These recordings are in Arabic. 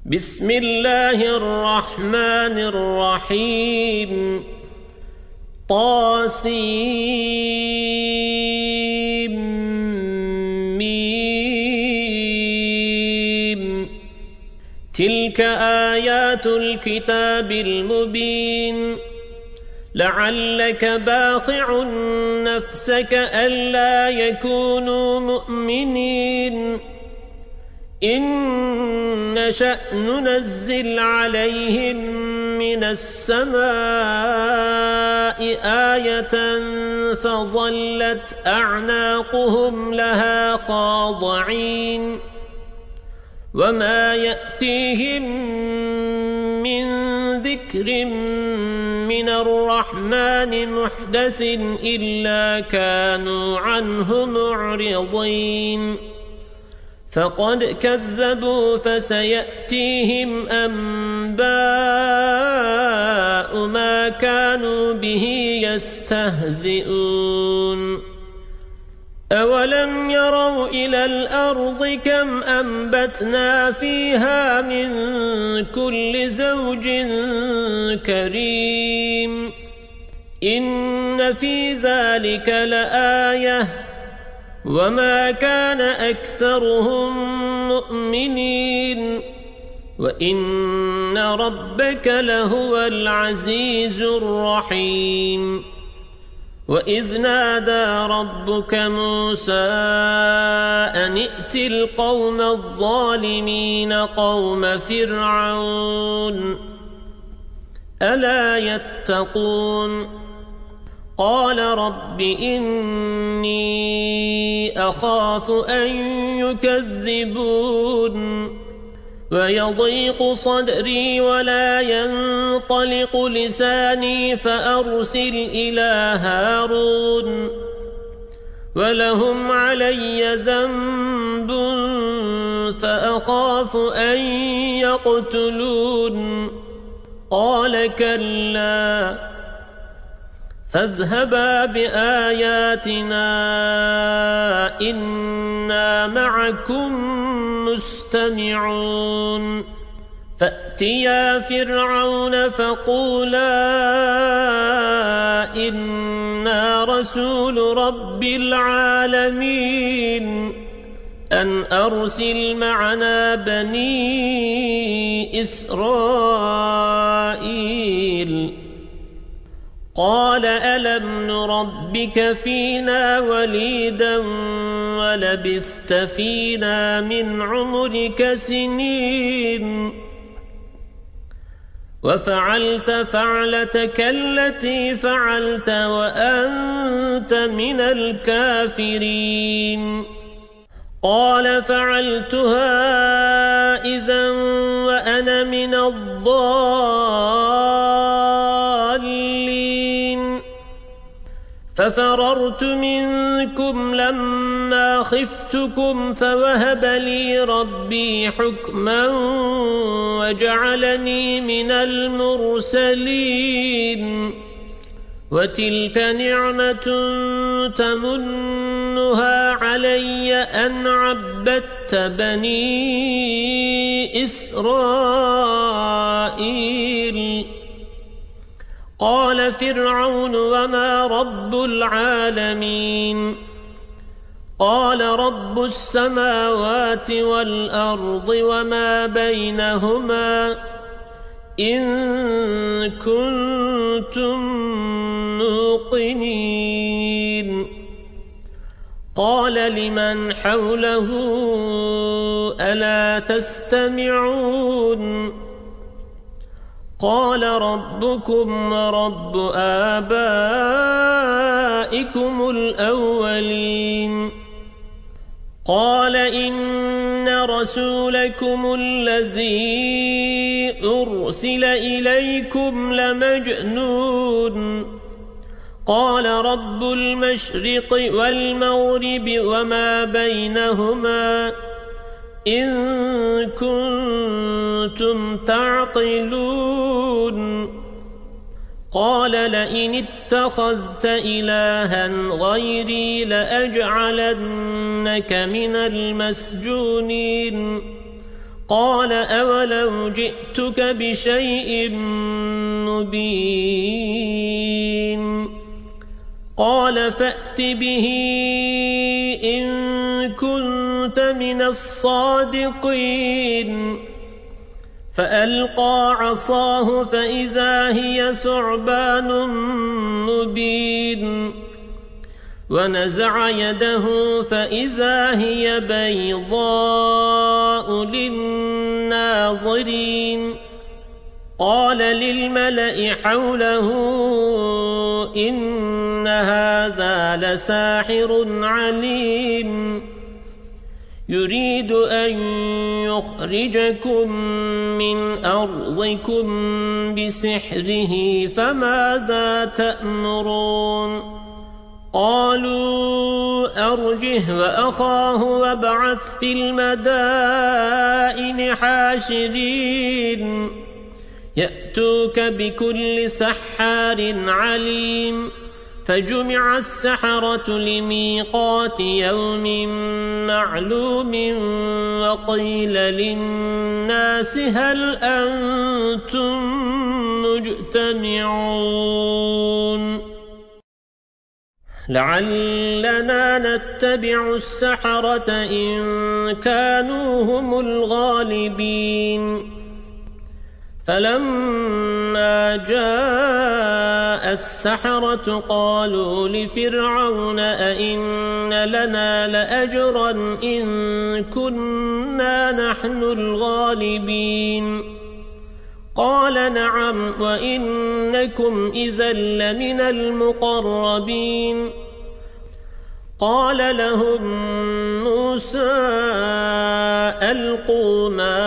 بسم الله الرحمن الرحيم طاسيم تلك آيات الكتاب المبين لعلك باخع نفسك ألا يكونوا مؤمنين إن نشأ ننزل عليهم من السماء آية فظلت أعناقهم لها خاضعين وما يأتيهم من ذكر من الرحمن محدث إلا كانوا عنه معرضين فقد كذبوا فسيأتيهم أنباء ما كانوا به يستهزئون أولم يروا إلى الأرض كم أنبتنا فيها من كل زوج كريم إن في ذلك لآية وما كان أكثرهم مؤمنين وإن ربك لهو العزيز الرحيم وإذ نادى ربك موسى أن ائت القوم الظالمين قوم فرعون ألا يتقون قال رب إني أخاف أن يكذبون ويضيق صدري ولا ينطلق لساني فأرسل إلى هارون ولهم علي ذنب فأخاف أن يقتلون قال كلا فاذهبا بآياتنا إنا معكم مستمعون فأتيا فرعون فقولا إنا رسول رب العالمين أن أرسل معنا بني إسرائيل قال ألم نربك فينا وليدا ولبثت فينا من عمرك سنين وفعلت فعلتك التي فعلت وأنت من الكافرين قال فعلتها إذا وأنا من الضالين ففررت منكم لما خفتكم فوهب لي ربي حكما وجعلني من المرسلين وتلك نعمة تمنها علي أن عبدت بني إسرائيل قال فرعون وما رب العالمين قال رب السماوات والأرض وما بينهما إن كنتم موقنين قال لمن حوله ألا تستمعون قال ربكم ورب آبائكم الأولين قال إن رسولكم الذي أرسل إليكم لمجنون قال رب المشرق والمغرب وما بينهما إن كنتم تعقلون قال لئن اتخذت إلها غيري لأجعلنك من المسجونين قال أولو جئتك بشيء مبين قال فأت به إن كنت من الصادقين فألقى عصاه فإذا هي ثعبان مبين ونزع يده فإذا هي بيضاء للناظرين قال للملأ حوله إن هذا لساحر عليم يريد أن يخرجكم من أرضكم بسحره فماذا تأمرون قالوا أرجه وأخاه وابعث في المدائن حاشرين يأتوك بكل سحار عليم فجمع السحرة لميقات يوم معلوم وقيل للناس هل أنتم مجتمعون لعلنا نتبع السحرة إن كانوا هم الغالبين فلما جاء السحرة قالوا لفرعون أئن لنا لأجرا إن كنا نحن الغالبين قال نعم وإنكم إذا لمن المقربين قال لهم موسى ألقوا ما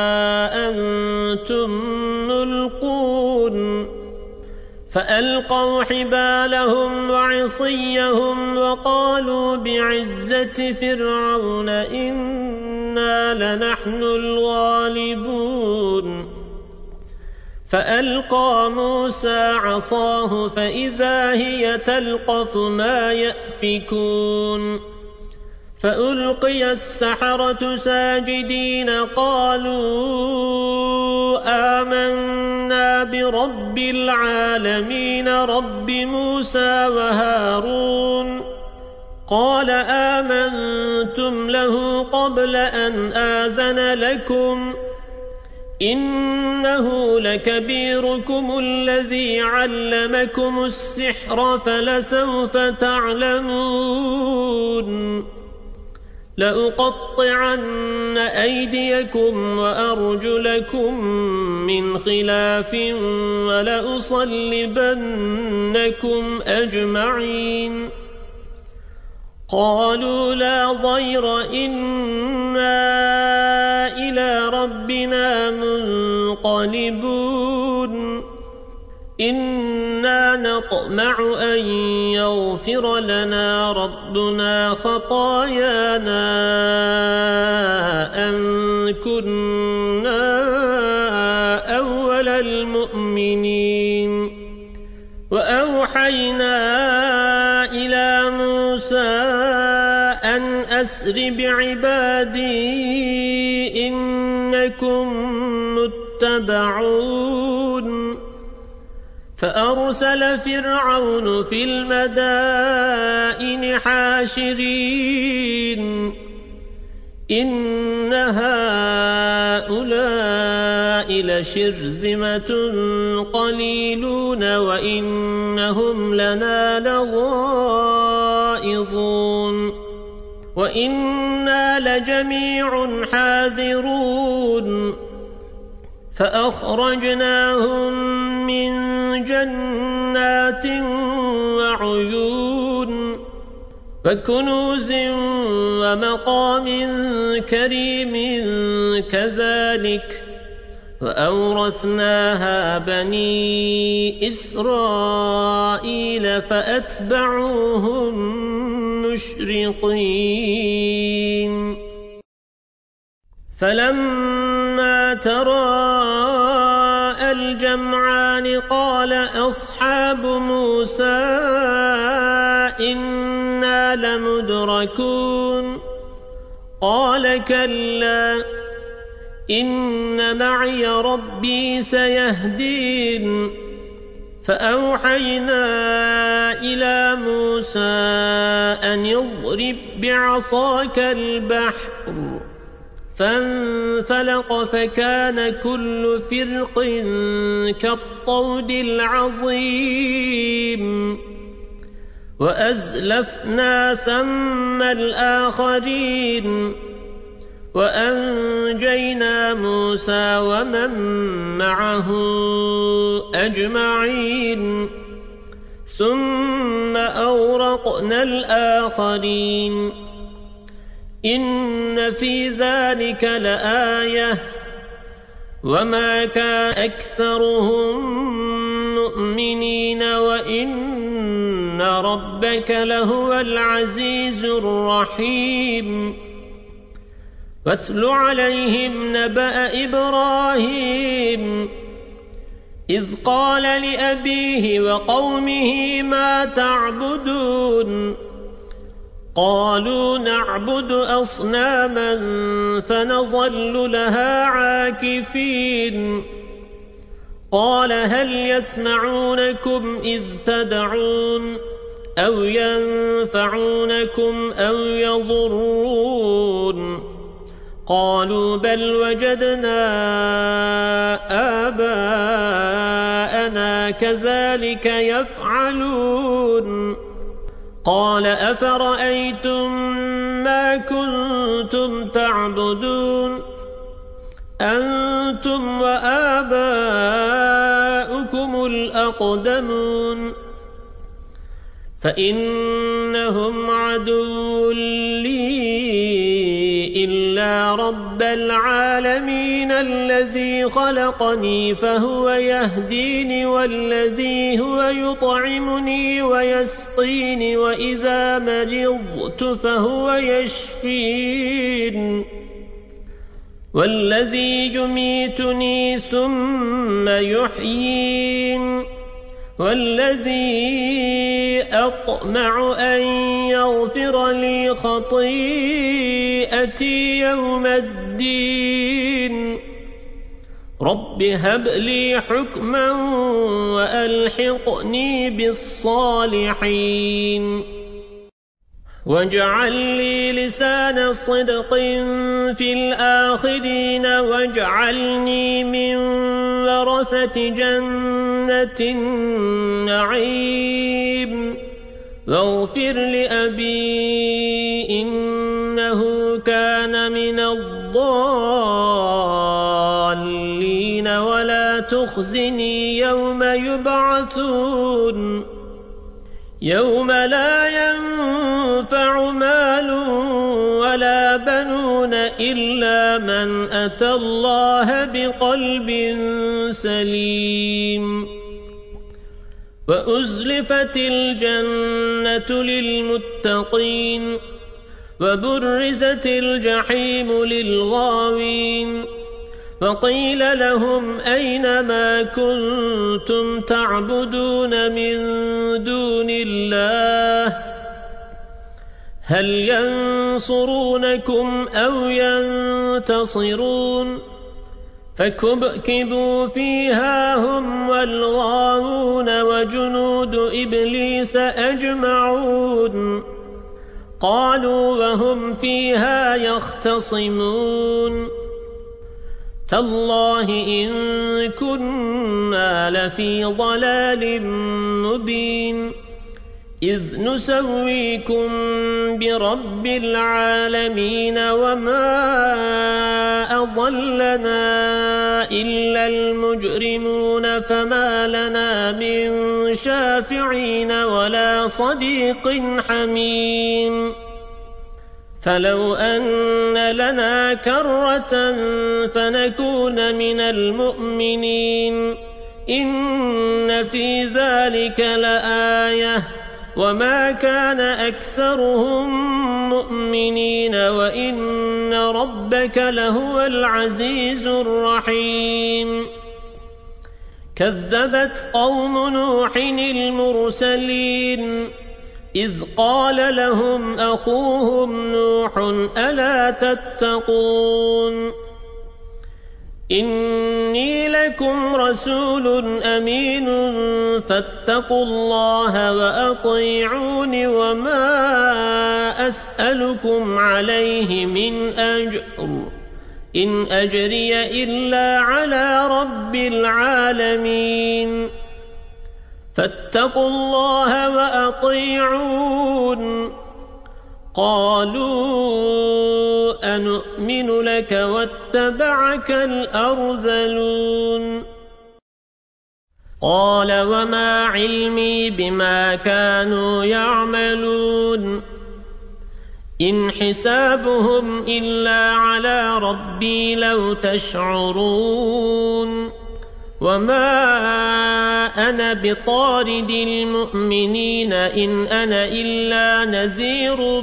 أنتم ملقون فألقوا حبالهم وعصيهم وقالوا بعزة فرعون إنا لنحن الغالبون فألقى موسى عصاه فإذا هي تلقف ما يأفكون فألقي السحرة ساجدين قالوا آمنا برب العالمين رب موسى وهارون قال آمنتم له قبل أن آذن لكم إنه لكبيركم الذي علمكم السحر فلسوف تعلمون لأقطعن أيديكم وأرجلكم من خلاف ولأصلبنكم أجمعين قالوا لا ضير إنا إلى ربنا منقلبون إنا نطمع أن يغفر لنا ربنا خطايانا أن كنا أول المؤمنين وأوحينا إلى موسى أن أسر بعبادي إنكم متبعون فأرسل فرعون في المدائن حاشرين إن هؤلاء لشرذمة قليلون وإنهم لنا لغائظون وإنا لجميع حاذرون فأخرجناهم من جنات وعيون وكنوز ومقام كريم كذلك وأورثناها بني إسرائيل فأتبعوهم مشرقين فلما تراءى الجمعان قال أصحاب موسى إنا لمدركون قال كلا إن معي ربي سيهدين فأوحينا إلى موسى أن يضرب بعصاك البحر فانفلق فكان كل فرق كالطود العظيم وأزلفنا ثم الآخرين وأنجينا موسى ومن معه أجمعين ثم أورقنا الآخرين إن في ذلك لآية وما كان أكثرهم مؤمنين وإن ربك لهو العزيز الرحيم واتل عليهم نبأ إبراهيم إذ قال لأبيه وقومه ما تعبدون قالوا نعبد أصناما فنظل لها عاكفين قال هل يسمعونكم إذ تدعون أو ينفعونكم أو يضرون قالوا بل وجدنا آباءنا كذلك يفعلون قال أفرأيتم ما كنتم تعبدون أنتم وآباؤكم الأقدمون فإنهم عدو لي إلا رب العالمين الذي خلقني فهو يهديني والذي هو يطعمني ويسقيني وإذا مرضت فهو يشفين والذي يميتني ثم يحيين والذي أطمع أن يغفر لي خطيئتي يوم الدين رب هب لي حكما وألحقني بالصالحين واجعل لي لسان صدق في الآخرين واجعلني من ورثة جنة النعيم واغفر لأبي إنه كان من الضالين ولا تخزني يوم يبعثون يوم لا ينفع مال ولا بنون إلا من أتى الله بقلب سليم وأزلفت الجنة للمتقين وبرزت الجحيم للغاوين وقيل لهم أين ما كنتم تعبدون من دون الله هل ينصرونكم أو ينتصرون فكبكبوا فيها هم والغاوون وجنود إبليس أجمعون قالوا وهم فيها يختصمون تالله إن كنا لفي ضلال مبين إذ نسويكم برب العالمين وما أضلنا إلا المجرمون فما لنا من شافعين ولا صديق حميم فلو أن لنا كرة فنكون من المؤمنين إن في ذلك لآية وما كان أكثرهم مؤمنين وإن ربك لهو العزيز الرحيم كذبت قوم نوح المرسلين إذ قال لهم أخوهم نوح ألا تتقون إني لكم رسول أمين فاتقوا الله وأطيعون وما أسألكم عليه من أجر إن أجري إلا على رب العالمين فاتقوا الله وأطيعون قالوا أنؤمن لك واتبعك الأرذلون قال وما علمي بما كانوا يعملون إن حسابهم إلا على ربي لو تشعرون وما أنا بطارد المؤمنين إن أنا إلا نذير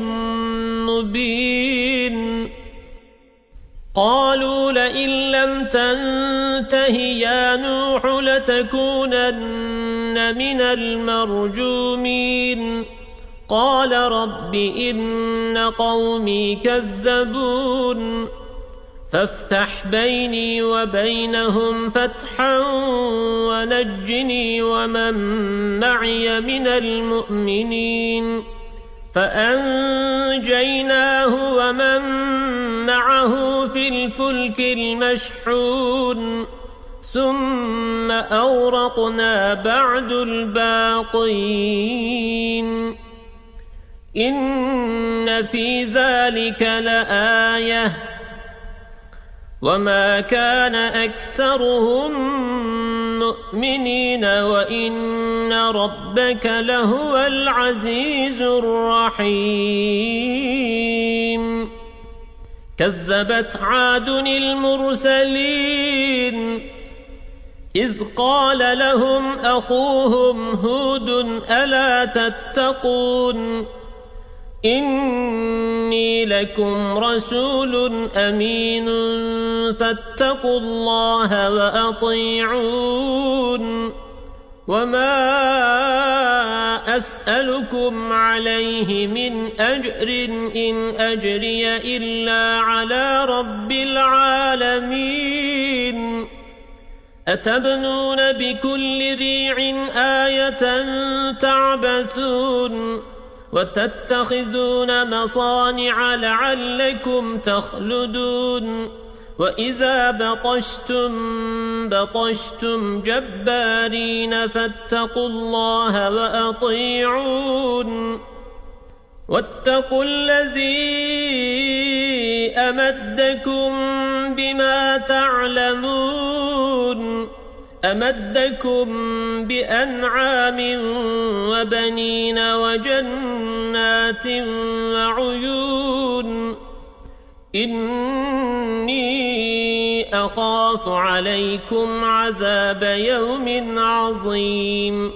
مبين قالوا لئن لم تنته يا نوح لتكونن من المرجومين قال رب إن قومي كذبون فافتح بيني وبينهم فتحا ونجني ومن معي من المؤمنين فأنجيناه ومن معه في الفلك المشحون ثم أورقنا بعد الباقين إن في ذلك لآية وما كان أكثرهم مؤمنين وإن ربك لهو العزيز الرحيم كذبت عاد المرسلين إذ قال لهم أخوهم هود ألا تتقون إني لكم رسول أمين فاتقوا الله وأطيعون وما أسألكم عليه من أجر إن أجري إلا على رب العالمين أتبنون بكل ريع آية تعبثون وتتخذون مصانع لعلكم تخلدون وإذا بطشتم جبارين فاتقوا الله وأطيعون واتقوا الذي أمدكم بما تعلمون أمدكم بأنعام وبنين وجنات وعيون إني أخاف عليكم عذاب يوم عظيم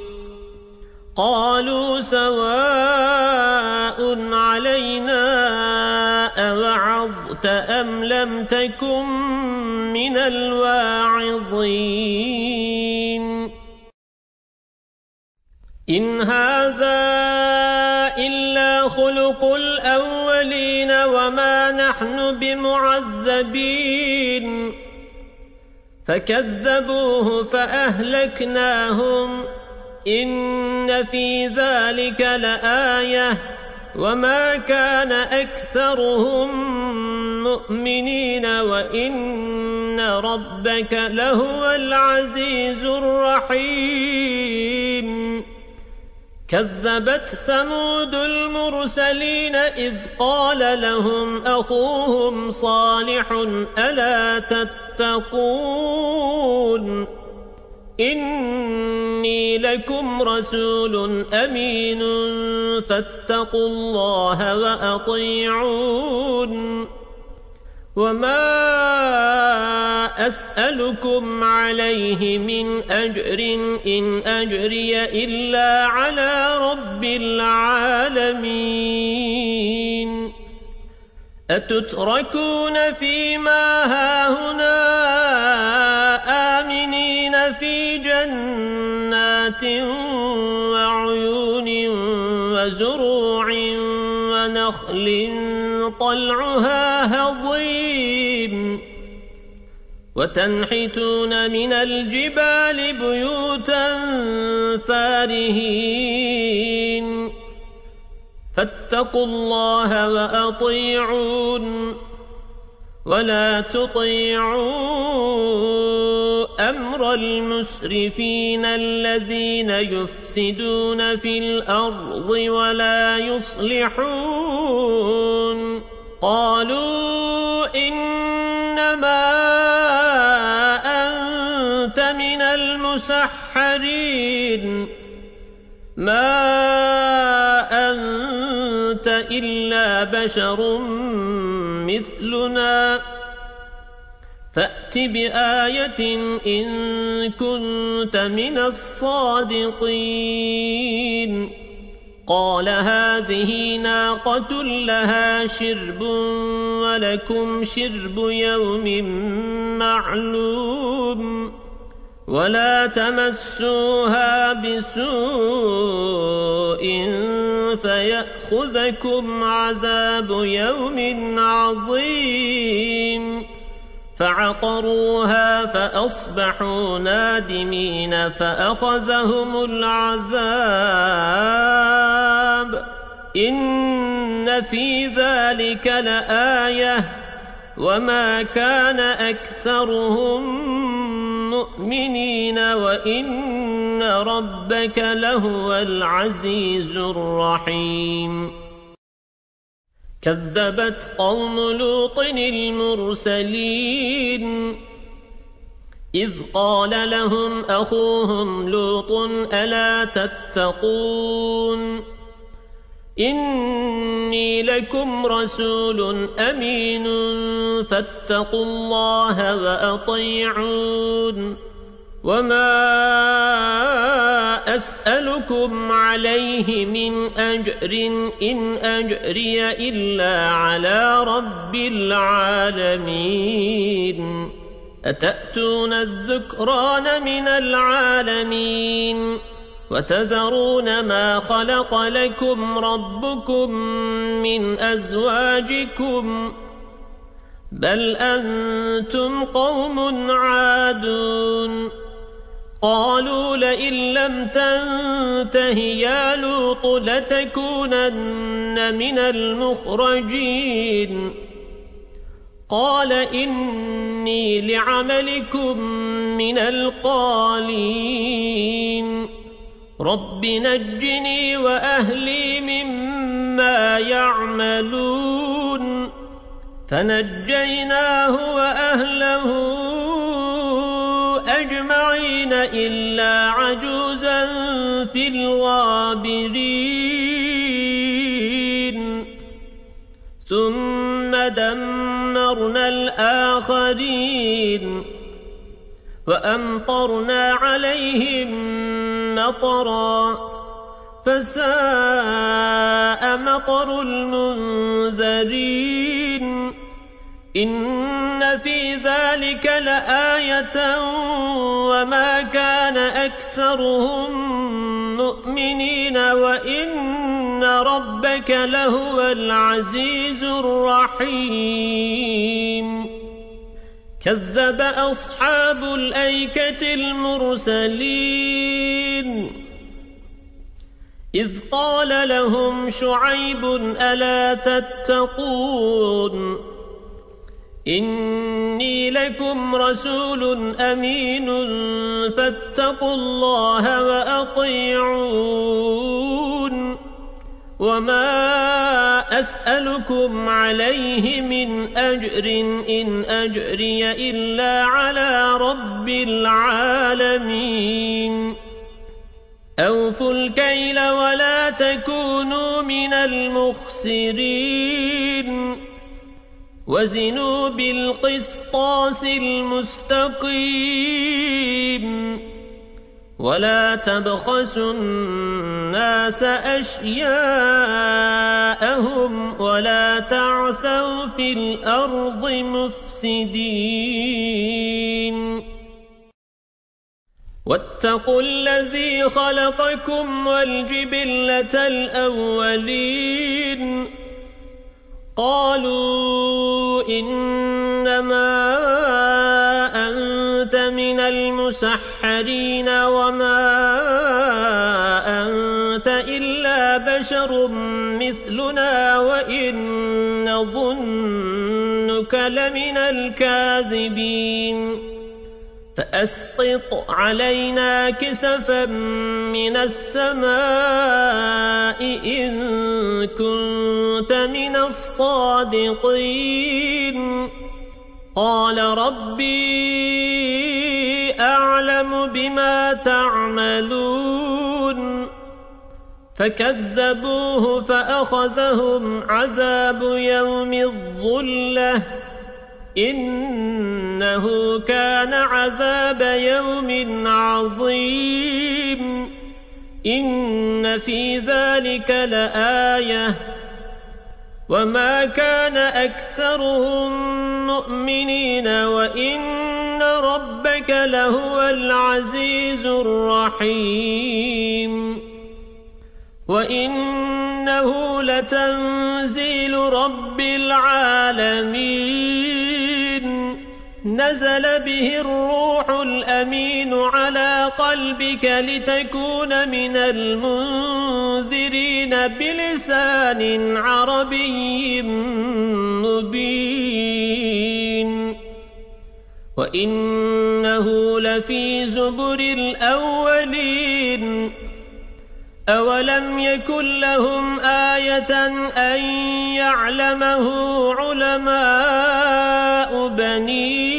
قالوا سواء علينا أوعظت أم لم تكن من الواعظين إن هذا إلا خلق الأولين وما نحن بمعذبين فكذبوه فأهلكناهم إن في ذلك لآية وما كان أكثرهم مؤمنين وإن ربك لهو العزيز الرحيم كذبت ثمود المرسلين إذ قال لهم أخوهم صالح ألا تتقون إني لكم رسول أمين فاتقوا الله وأطيعون وما أسألكم عليه من أجر إن أجري إلا على رب العالمين أتتركون فيما هاهنا آمنين في جنات وعيون وزروع ونخل طلعها هضيم وتنحتون من الجبال بيوتا فارهين فاتقوا الله وأطيعون ولا تطيعوا أمر المسرفين الذين يفسدون في الأرض ولا يصلحون قالوا إنما أنت من المسحرين ما أنت إلا بشر مثلنا فأت بآية إن كنت من الصادقين قال هذه ناقة لها شرب ولكم شرب يوم معلوم ولا تمسوها بسوء فيأخذكم عذاب يوم عظيم فعقروها فأصبحوا نادمين فأخذهم العذاب إن في ذلك لآية وما كان أكثرهم مؤمنين وإن ربك لهو العزيز الرحيم كذبت قوم لوط المرسلين إذ قال لهم أخوهم لوط ألا تتقون إني لكم رسول أمين فاتقوا الله وأطيعون وما أسألكم عليه من أجر إن أجري إلا على رب العالمين أتأتون الذكران من العالمين وتذرون ما خلق لكم ربكم من أزواجكم بل أنتم قوم عادون قالوا لئن لم تنته يا لوط لتكونن من المخرجين قال إني لعملكم من القالين رب نجني وأهلي مما يعملون فنجيناه وأهله أجمعين إلا عجوزا في الغابرين ثم دمرنا الآخرين وأمطرنا عليهم مطرا فساء مطر المنذرين إن في ذلك لآية وما كان أكثرهم مؤمنين وإن ربك لهو العزيز الرحيم كذب أصحاب الأيكة المرسلين إذ قال لهم شعيب ألا تتقون إني لكم رسول أمين فاتقوا الله وأطيعون وما أسألكم عليه من أجر إن أجري إلا على رب العالمين أوفوا الكيل ولا تكونوا من المخسرين وزنوا بالقسطاس المستقيم ولا تبخسوا الناس أشياءهم ولا تعثوا في الأرض مفسدين واتقوا الذي خلقكم والجبلة الأولين قالوا إنما المسحرين وما أنت إلا بشر مثلنا وإن نظنك لمن الكاذبين فأسقط علينا كسفا من السماء إن كنت من الصادقين قال ربي أعلم بما تعملون فكذبوه فأخذهم عذاب يوم الظلة إنه كان عذاب يوم عظيم إن في ذلك لآية وما كان أكثرهم مؤمنين وإن ربك لهو العزيز الرحيم وإنه لتنزيل رب العالمين نزل به الروح الأمين على قلبك لتكون من المنذرين بلسان عربي مبين وإنه لفي زبر الأولين أولم يكن لهم آية أن يعلمه علماء بني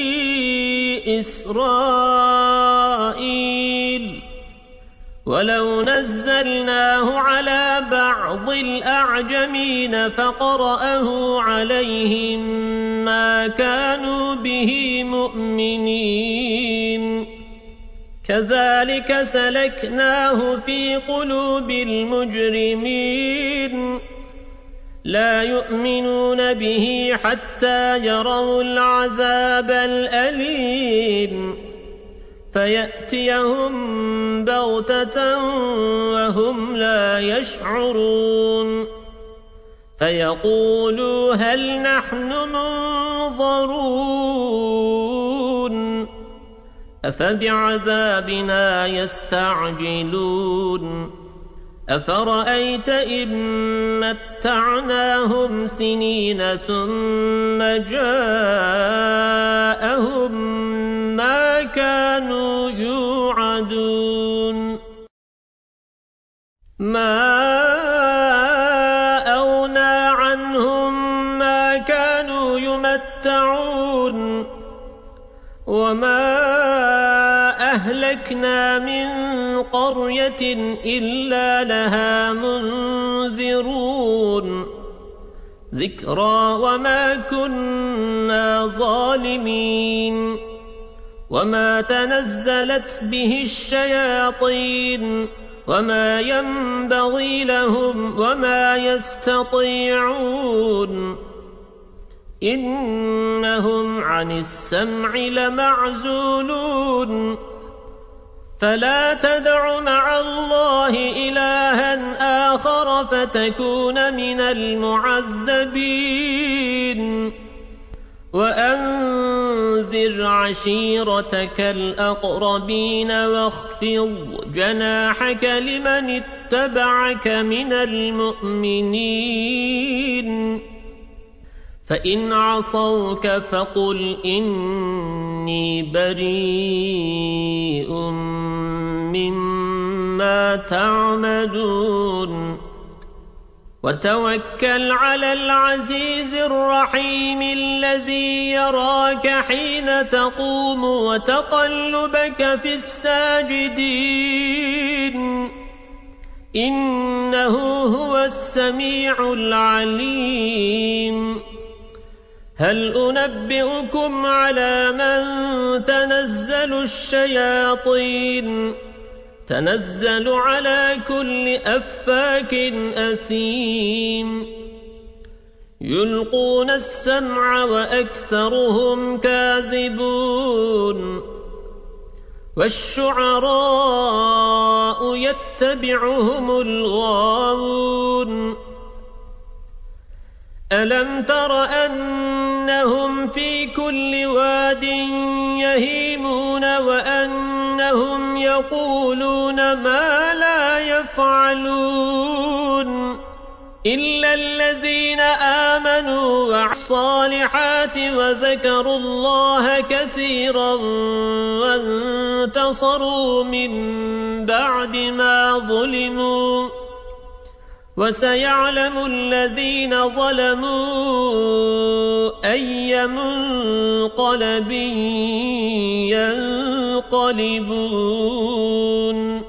إسرائيل ولو نزلناه على بعض الأعجمين فقرأه عليهم ما كانوا به مؤمنين كذلك سلكناه في قلوب المجرمين لا يؤمنون به حتى يروا العذاب الأليم فيأتيهم بغتة وهم لا يشعرون فيقولوا هل نحن منظرون أفبعذابنا يستعجلون أفرأيت إن متعناهم سنين ثم جاءهم ما كانوا يوعدون ما أغنى عنهم ما كانوا يمتعون وما أهلكنا من قرية إلا لها منذرون ذكرى وما كنا ظالمين وما تنزلت به الشياطين وما ينبغي لهم وما يستطيعون إنهم عن السمع لمعزولون فلا تدع مع الله إلها آخر فتكون من المعذبين وأنذر عشيرتك الأقربين واخفض جناحك لمن اتبعك من المؤمنين فإن عصوك فقل إني بريء مما تعمدون وتوكل على العزيز الرحيم الذي يراك حين تقوم وتقلبك في الساجدين إنه هو السميع العليم هل أنبئكم على من تنزل الشياطين تنزل على كل أفاك أثيم يلقون السمع وأكثرهم كاذبون والشعراء يتبعهم الغاوون ألم تر أنهم في كل واد يهيمون وأنهم يقولون ما لا يفعلون إلا الذين آمنوا وعملوا الصالحات وذكروا الله كثيرا وانتصروا من بعد ما ظلموا وسيعلم الذين ظلموا أي منقلب ينقلبون